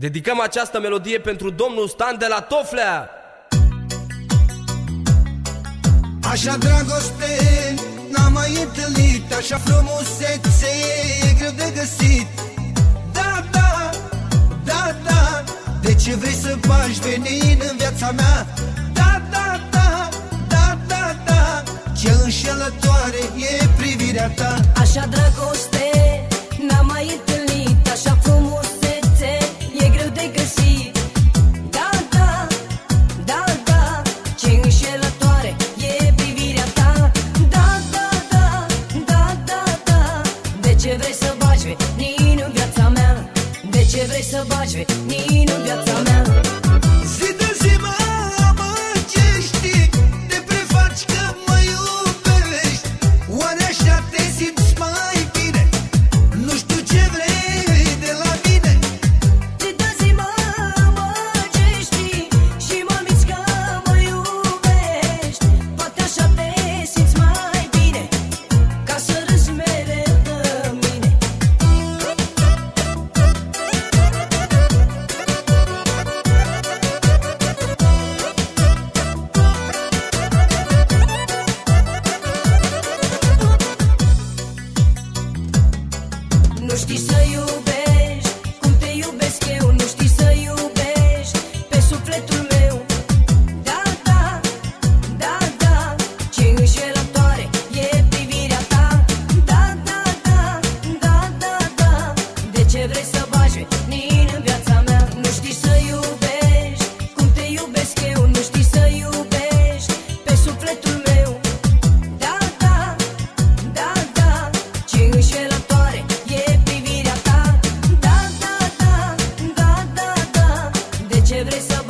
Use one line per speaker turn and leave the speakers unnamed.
Dedicăm această melodie pentru domnul Stan de la Toflea.
Așa dragoste n-am mai întâlnit, așa frumusețe e greu de găsit. Da, da, da, da, de ce vrei să bagi venin în viața mea? Da, da, da, da, da, da, ce înșelătoare e privirea ta.
Așa dragoste n-am mai întâlnit, așa frumusețe e greu de găsit. Da, da, da, da, ce înșelătoare e privirea ta. Da, da, da, da, da, da, de ce vrei să bagi venin în viața mea? De ce vrei să bagi venin în viața mea?
Zi de zi mă amăgești, te prefaci că mă iubești. Oare așa te simți mai bine? Nu știu ce vrei de la mine.
Zi de zi mă amăgești și mă minți că mă iubești. Poate așa te simți mai bine, ca să râzi mereu de mine. Nu știi să iubești cum te iubesc eu, nu știi să iubești pe sufletul meu. Da, da, da, da, ce înșelătoare e privirea ta. Da, da, da, da, da, da, de ce vrei să bagi venin în viața mea? Nu știi să iubești cum te iubesc eu, nu știi să iubești pe sufletul meu. Da, da, da, da, ce înșelătoare e privirea ta. Da, da, da, da, da, da, de ce vrei să